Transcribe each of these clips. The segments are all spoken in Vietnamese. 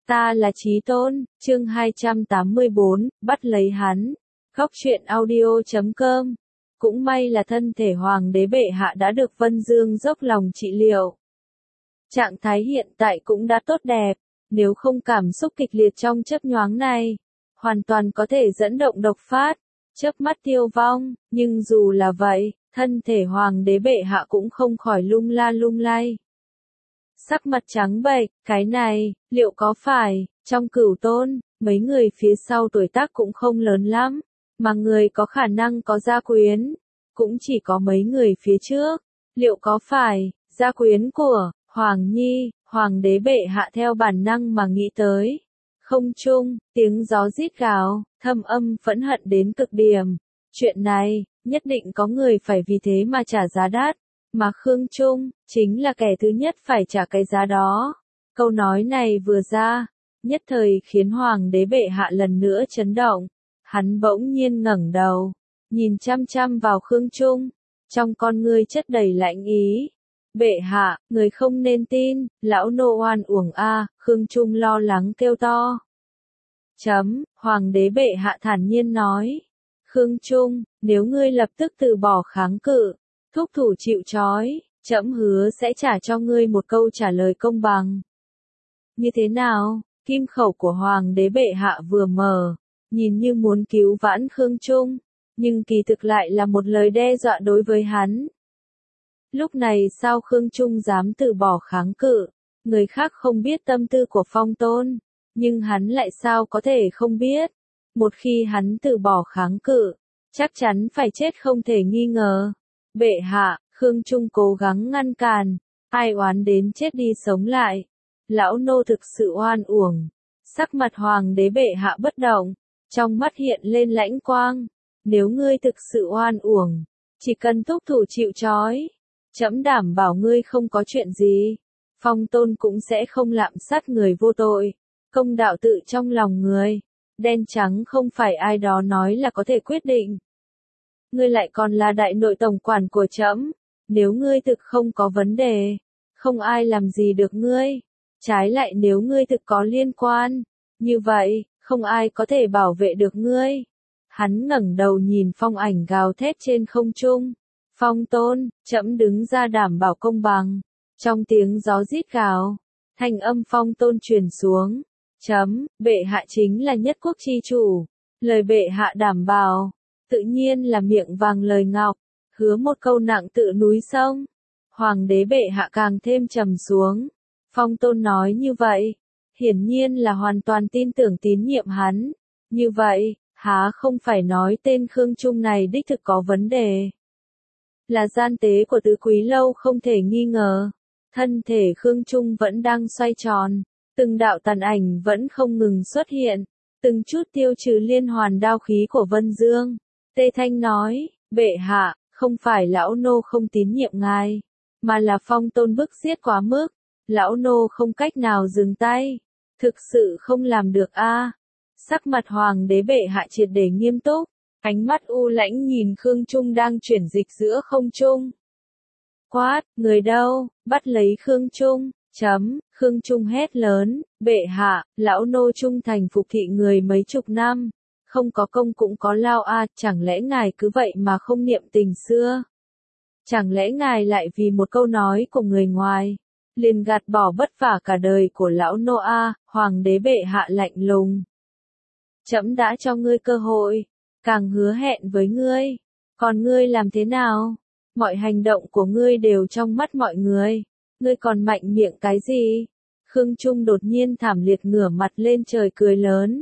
Ta là Chí Tôn, chương 284, bắt lấy hắn. Góc truyện audio.com. Cũng may là thân thể hoàng đế bệ hạ đã được Vân Dương dốc lòng trị liệu. Trạng thái hiện tại cũng đã tốt đẹp, nếu không cảm xúc kịch liệt trong chớp nhoáng này, hoàn toàn có thể dẫn động độc phát, chớp mắt tiêu vong, nhưng dù là vậy, thân thể hoàng đế bệ hạ cũng không khỏi lung la lung lay. Sắc mặt trắng bệch, cái này, liệu có phải, trong Cửu Tôn, mấy người phía sau tuổi tác cũng không lớn lắm, mà người có khả năng có gia quyến, cũng chỉ có mấy người phía trước, liệu có phải, gia quyến của, Hoàng Nhi, Hoàng đế bệ hạ theo bản năng mà nghĩ tới. Không trung, tiếng gió rít gào, thâm âm phẫn hận đến cực điểm. Chuyện này, nhất định có người phải vì thế mà trả giá đắt. Mà Khương Trung, chính là kẻ thứ nhất phải trả cái giá đó. Câu nói này vừa ra, nhất thời khiến Hoàng đế bệ hạ lần nữa chấn động. Hắn bỗng nhiên ngẩng đầu, nhìn chăm chăm vào Khương Trung, trong con ngươi chất đầy lạnh ý. Bệ hạ, người không nên tin, lão nô oan uổng a, Khương Trung lo lắng kêu to. Hoàng đế bệ hạ thản nhiên nói. Khương Trung, nếu ngươi lập tức từ bỏ kháng cự, thúc thủ chịu trói, trẫm hứa sẽ trả cho ngươi một câu trả lời công bằng. Như thế nào? Kim khẩu của Hoàng đế bệ hạ vừa mở, nhìn như muốn cứu vãn Khương Trung, nhưng kỳ thực lại là một lời đe dọa đối với hắn. Lúc này sao Khương Trung dám từ bỏ kháng cự, người khác không biết tâm tư của Phong Tôn, nhưng hắn lại sao có thể không biết. Một khi hắn từ bỏ kháng cự, chắc chắn phải chết không thể nghi ngờ. Bệ hạ, Khương Trung cố gắng ngăn cản, ai oán đến chết đi sống lại. Lão nô thực sự oan uổng. Sắc mặt Hoàng đế bệ hạ bất động, trong mắt hiện lên lãnh quang. Nếu ngươi thực sự oan uổng, chỉ cần thúc thủ chịu trói, trẫm đảm bảo ngươi không có chuyện gì. Phong Tôn cũng sẽ không lạm sát người vô tội. Công đạo tự trong lòng người, đen trắng không phải ai đó nói là có thể quyết định. Ngươi lại còn là đại nội tổng quản của trẫm, nếu ngươi thực không có vấn đề, không ai làm gì được ngươi. Trái lại nếu ngươi thực có liên quan, như vậy, không ai có thể bảo vệ được ngươi. Hắn ngẩng đầu nhìn phong ảnh gào thét trên không trung. Phong Tôn, trẫm đứng ra đảm bảo công bằng. Trong tiếng gió rít gào, thanh âm Phong Tôn truyền xuống. Bệ hạ chính là nhất quốc chi chủ. Lời bệ hạ đảm bảo, tự nhiên là miệng vàng lời ngọc, hứa một câu nặng tự núi sông. Hoàng đế bệ hạ càng thêm trầm xuống. Phong Tôn nói như vậy, hiển nhiên là hoàn toàn tin tưởng tín nhiệm hắn. Như vậy, há không phải nói tên Khương Trung này đích thực có vấn đề. Là gian tế của tứ quý lâu không thể nghi ngờ. Thân thể Khương Trung vẫn đang xoay tròn, từng đạo tàn ảnh vẫn không ngừng xuất hiện, từng chút tiêu trừ liên hoàn đao khí của Vân Dương. Tê Thanh nói, bệ hạ, không phải lão nô không tín nhiệm ngài, mà là Phong Tôn bức giết quá mức, lão nô không cách nào dừng tay, thực sự không làm được a. Sắc mặt Hoàng đế bệ hạ triệt để nghiêm túc, ánh mắt u lãnh nhìn Khương Trung đang chuyển dịch giữa không trung. Quát, người đâu, bắt lấy Khương Trung. Khương Trung hét lớn, bệ hạ, lão nô trung thành phục thị người mấy chục năm, không có công cũng có lao a, chẳng lẽ ngài cứ vậy mà không niệm tình xưa? Chẳng lẽ ngài lại vì một câu nói của người ngoài, liền gạt bỏ vất vả cả đời của lão nô a? Hoàng đế bệ hạ lạnh lùng. Trẫm đã cho ngươi cơ hội, càng hứa hẹn với ngươi, còn ngươi làm thế nào? Mọi hành động của ngươi đều trong mắt mọi người. Ngươi còn mạnh miệng cái gì? Khương Trung đột nhiên thảm liệt ngửa mặt lên trời cười lớn.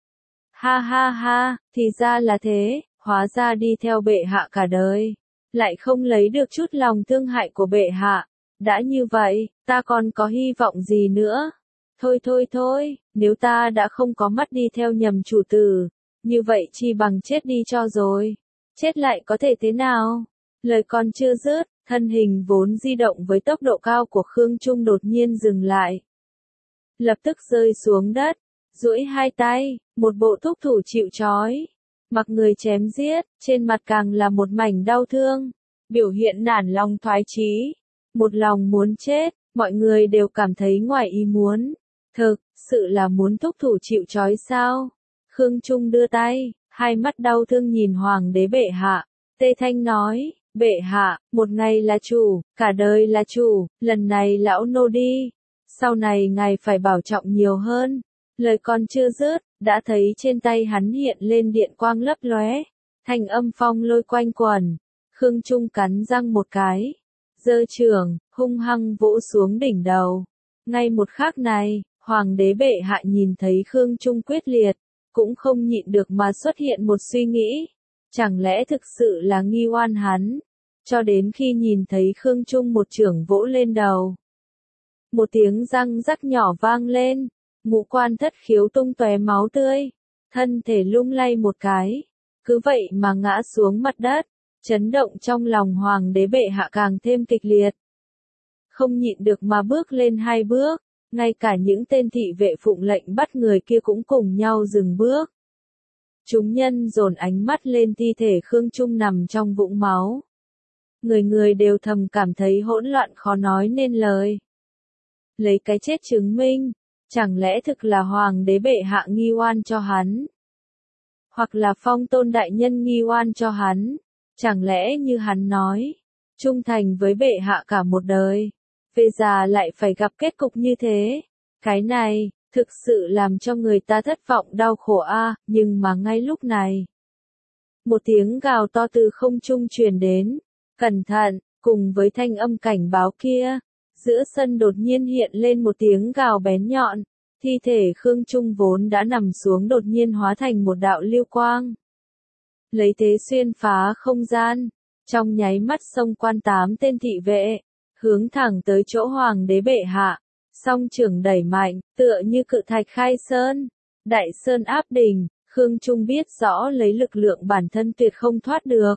Ha ha ha, thì ra là thế, hóa ra đi theo bệ hạ cả đời, lại không lấy được chút lòng thương hại của bệ hạ. Đã như vậy, ta còn có hy vọng gì nữa? Thôi, nếu ta đã không có mắt đi theo nhầm chủ tử, như vậy chi bằng chết đi cho rồi. Chết lại có thể thế nào? Lời còn chưa dứt, thân hình vốn di động với tốc độ cao của Khương Trung đột nhiên dừng lại. Lập tức rơi xuống đất, duỗi hai tay, một bộ thúc thủ chịu trói. Mặc người chém giết, trên mặt càng là một mảnh đau thương. Biểu hiện nản lòng thoái chí. Một lòng muốn chết, mọi người đều cảm thấy ngoài ý muốn. Thực sự là muốn thúc thủ chịu trói sao? Khương Trung đưa tay, hai mắt đau thương nhìn hoàng đế bệ hạ. Tê Thanh nói, bệ hạ, một ngày là chủ, cả đời là chủ, lần này lão nô đi. Sau này ngài phải bảo trọng nhiều hơn. Lời còn chưa dứt, đã thấy trên tay hắn hiện lên điện quang lấp lóe, thanh âm phong lôi quanh quẩn. Khương Trung cắn răng một cái, giơ trường, hung hăng vỗ xuống đỉnh đầu. Ngay một khắc này, hoàng đế bệ hạ nhìn thấy Khương Trung quyết liệt, cũng không nhịn được mà xuất hiện một suy nghĩ. Chẳng lẽ thực sự là nghi oan hắn? Cho đến khi nhìn thấy Khương Trung một chưởng vỗ lên đầu. Một tiếng răng rắc nhỏ vang lên, ngũ quan thất khiếu tung tóe máu tươi, thân thể lung lay một cái, cứ vậy mà ngã xuống mặt đất, chấn động trong lòng hoàng đế bệ hạ càng thêm kịch liệt. Không nhịn được mà bước lên hai bước, ngay cả những tên thị vệ phụng lệnh bắt người kia cũng cùng nhau dừng bước. Chúng nhân dồn ánh mắt lên thi thể Khương Trung nằm trong vũng máu. Người người đều thầm cảm thấy hỗn loạn khó nói nên lời. Lấy cái chết chứng minh, chẳng lẽ thực là hoàng đế bệ hạ nghi oan cho hắn? Hoặc là Phong Tôn đại nhân nghi oan cho hắn? Chẳng lẽ như hắn nói, trung thành với bệ hạ cả một đời, về già lại phải gặp kết cục như thế? Cái này, thực sự làm cho người ta thất vọng đau khổ a. Nhưng mà ngay lúc này, một tiếng gào to từ không trung truyền đến, cẩn thận, cùng với thanh âm cảnh báo kia, giữa sân đột nhiên hiện lên một tiếng gào bén nhọn, thi thể Khương Trung vốn đã nằm xuống đột nhiên hóa thành một đạo lưu quang. Lấy thế xuyên phá không gian, trong nháy mắt xông quan 8 tên thị vệ, hướng thẳng tới chỗ hoàng đế bệ hạ, song trưởng đẩy mạnh, tựa như cự thạch khai sơn, đại sơn áp đỉnh. Khương Trung biết rõ lấy lực lượng bản thân tuyệt không thoát được.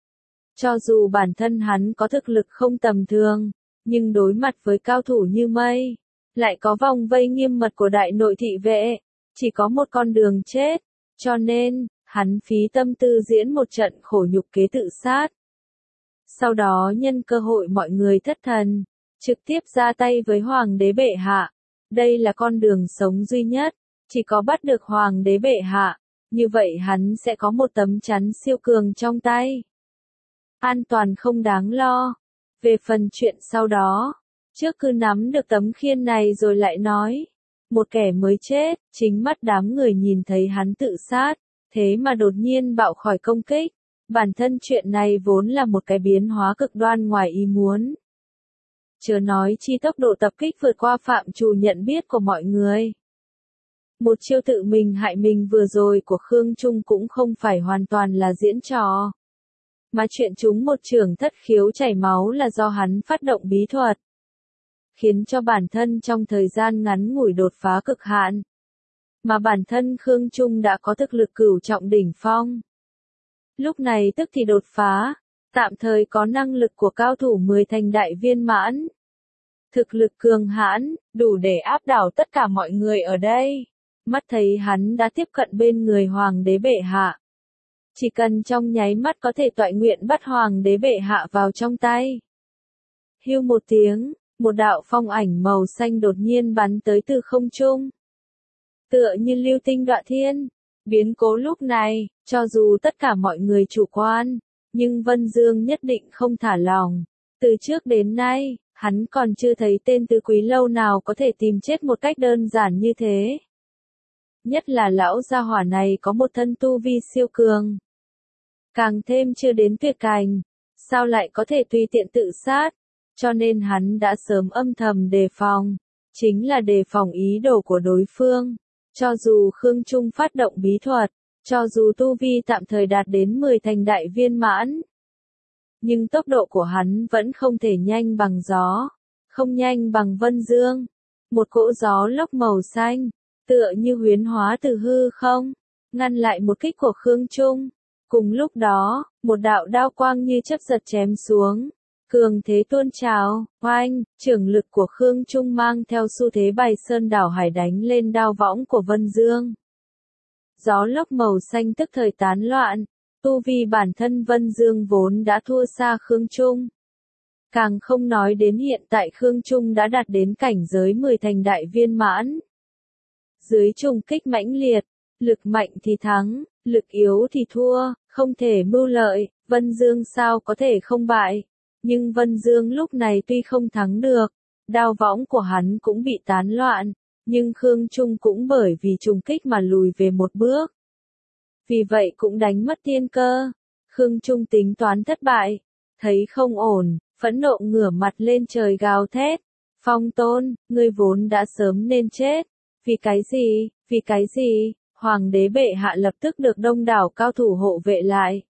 Cho dù bản thân hắn có thực lực không tầm thường, nhưng đối mặt với cao thủ như mây, lại có vòng vây nghiêm mật của đại nội thị vệ, chỉ có một con đường chết, cho nên, hắn phí tâm tư diễn một trận khổ nhục kế tự sát. Sau đó nhân cơ hội mọi người thất thần, trực tiếp ra tay với hoàng đế bệ hạ. Đây là con đường sống duy nhất, chỉ có bắt được hoàng đế bệ hạ, như vậy hắn sẽ có một tấm chắn siêu cường trong tay. An toàn không đáng lo. Về phần chuyện sau đó, trước cứ nắm được tấm khiên này rồi lại nói. Một kẻ mới chết, chính mắt đám người nhìn thấy hắn tự sát, thế mà đột nhiên bạo khỏi công kích. Bản thân chuyện này vốn là một cái biến hóa cực đoan ngoài ý muốn. Chớ nói chi tốc độ tập kích vượt qua phạm trù nhận biết của mọi người. Một chiêu tự mình hại mình vừa rồi của Khương Trung cũng không phải hoàn toàn là diễn trò. Mà chuyện chúng một chưởng thất khiếu chảy máu là do hắn phát động bí thuật, khiến cho bản thân trong thời gian ngắn ngủi đột phá cực hạn. Mà bản thân Khương Trung đã có thực lực cửu trọng đỉnh phong. Lúc này tức thì đột phá, tạm thời có năng lực của cao thủ 10 thành đại viên mãn. Thực lực cường hãn, đủ để áp đảo tất cả mọi người ở đây. Mắt thấy hắn đã tiếp cận bên người hoàng đế bệ hạ. Chỉ cần trong nháy mắt có thể toại nguyện bắt hoàng đế bệ hạ vào trong tay. Hưu một tiếng, một đạo phong ảnh màu xanh đột nhiên bắn tới từ không trung. Tựa như lưu tinh đọa thiên. Biến cố lúc này, cho dù tất cả mọi người chủ quan, nhưng Vân Dương nhất định không thả lòng. Từ trước đến nay, hắn còn chưa thấy tên tứ quý lâu nào có thể tìm chết một cách đơn giản như thế. Nhất là lão gia hỏa này có một thân tu vi siêu cường. Càng thêm chưa đến tuyệt cảnh, sao lại có thể tùy tiện tự sát, cho nên hắn đã sớm âm thầm đề phòng, chính là đề phòng ý đồ của đối phương. Cho dù Khương Trung phát động bí thuật, cho dù tu vi tạm thời đạt đến 10 thành đại viên mãn, nhưng tốc độ của hắn vẫn không thể nhanh bằng gió, không nhanh bằng Vân Dương. Một cỗ gió lốc màu xanh, tựa như huyễn hóa từ hư không, ngăn lại một kích của Khương Trung. Cùng lúc đó, một đạo đao quang như chớp giật chém xuống. Cường thế tuôn trào, oanh, trưởng lực của Khương Trung mang theo xu thế bài sơn đảo hải đánh lên đao võng của Vân Dương. Gió lốc màu xanh tức thời tán loạn, tu vi bản thân Vân Dương vốn đã thua xa Khương Trung. Càng không nói đến hiện tại Khương Trung đã đạt đến cảnh giới 10 thành đại viên mãn. Dưới trùng kích mãnh liệt, lực mạnh thì thắng, lực yếu thì thua, không thể mưu lợi, Vân Dương sao có thể không bại. Nhưng Vân Dương lúc này tuy không thắng được, đao võng của hắn cũng bị tán loạn, nhưng Khương Trung cũng bởi vì trùng kích mà lùi về một bước. Vì vậy cũng đánh mất tiên cơ. Khương Trung tính toán thất bại, thấy không ổn, phẫn nộ ngửa mặt lên trời gào thét. Phong Tôn, ngươi vốn đã sớm nên chết. Vì cái gì, vì cái gì? Hoàng đế bệ hạ lập tức được đông đảo cao thủ hộ vệ lại.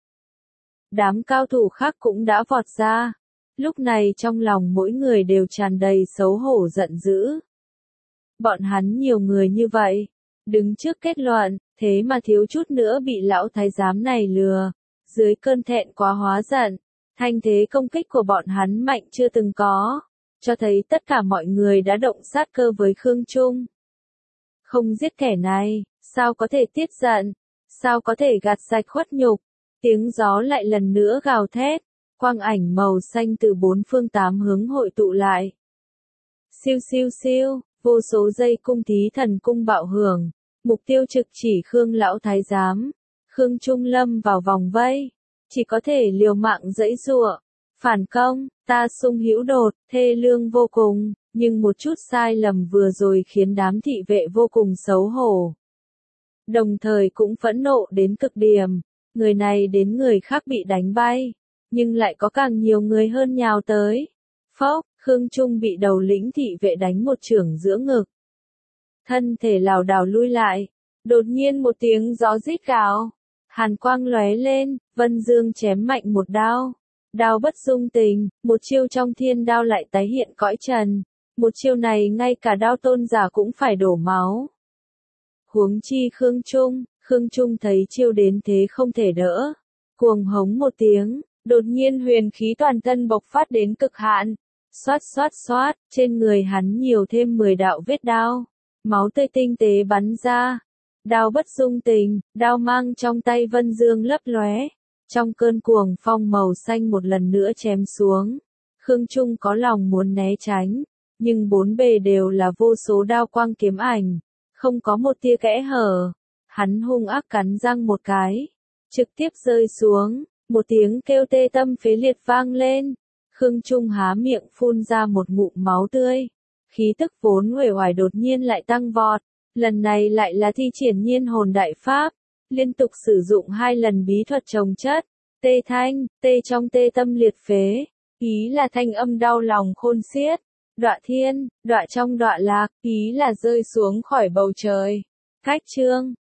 Đám cao thủ khác cũng đã vọt ra. Lúc này trong lòng mỗi người đều tràn đầy xấu hổ giận dữ. Bọn hắn nhiều người như vậy, đứng trước kết luận, thế mà thiếu chút nữa bị lão thái giám này lừa. Dưới cơn thẹn quá hóa giận, thanh thế công kích của bọn hắn mạnh chưa từng có, cho thấy tất cả mọi người đã động sát cơ với Khương Trung. Không giết kẻ này, sao có thể tiết giận, sao có thể gạt sạch khuất nhục. Tiếng gió lại lần nữa gào thét, quang ảnh màu xanh từ bốn phương tám hướng hội tụ lại. Siêu siêu siêu, vô số dây cung thí thần cung bạo hưởng, mục tiêu trực chỉ Khương lão thái giám. Khương Trung lâm vào vòng vây, chỉ có thể liều mạng giãy giụa, phản công, ta sung hữu đột, thê lương vô cùng, nhưng một chút sai lầm vừa rồi khiến đám thị vệ vô cùng xấu hổ. Đồng thời cũng phẫn nộ đến cực điểm, người này đến người khác bị đánh bay, nhưng lại có càng nhiều người hơn nhào tới. Phốc, Khương Trung bị đầu lĩnh thị vệ đánh một chưởng giữa ngực. Thân thể lảo đảo lui lại, đột nhiên một tiếng gió rít gào. Hàn quang lóe lên, Vân Dương chém mạnh một đao. Đao bất dung tình, một chiêu trong thiên đao lại tái hiện cõi trần. Một chiêu này ngay cả đao tôn giả cũng phải đổ máu. Huống chi Khương Trung thấy chiêu đến thế không thể đỡ. Cuồng hống một tiếng, đột nhiên huyền khí toàn thân bộc phát đến cực hạn. Xoát xoát xoát, trên người hắn nhiều thêm 10 đạo vết đao. Máu tươi tinh tế bắn ra. Đao bất dung tình, đao mang trong tay Vân Dương lấp lóe. Trong cơn cuồng phong màu xanh một lần nữa chém xuống. Khương Trung có lòng muốn né tránh, nhưng bốn bề đều là vô số đao quang kiếm ảnh, không có một tia kẽ hở. Hắn hung ác cắn răng một cái, trực tiếp rơi xuống, một tiếng kêu tê tâm phế liệt vang lên. Khương Trung há miệng phun ra một ngụm máu tươi, khí tức vốn uể oải đột nhiên lại tăng vọt. Lần này lại là thi triển nhiên hồn đại pháp, liên tục sử dụng 2 lần bí thuật chồng chất, tê thanh, tê trong tê tâm liệt phế, ý là thanh âm đau lòng khôn xiết, đọa thiên, đọa trong đọa lạc, ý là rơi xuống khỏi bầu trời. Cách chương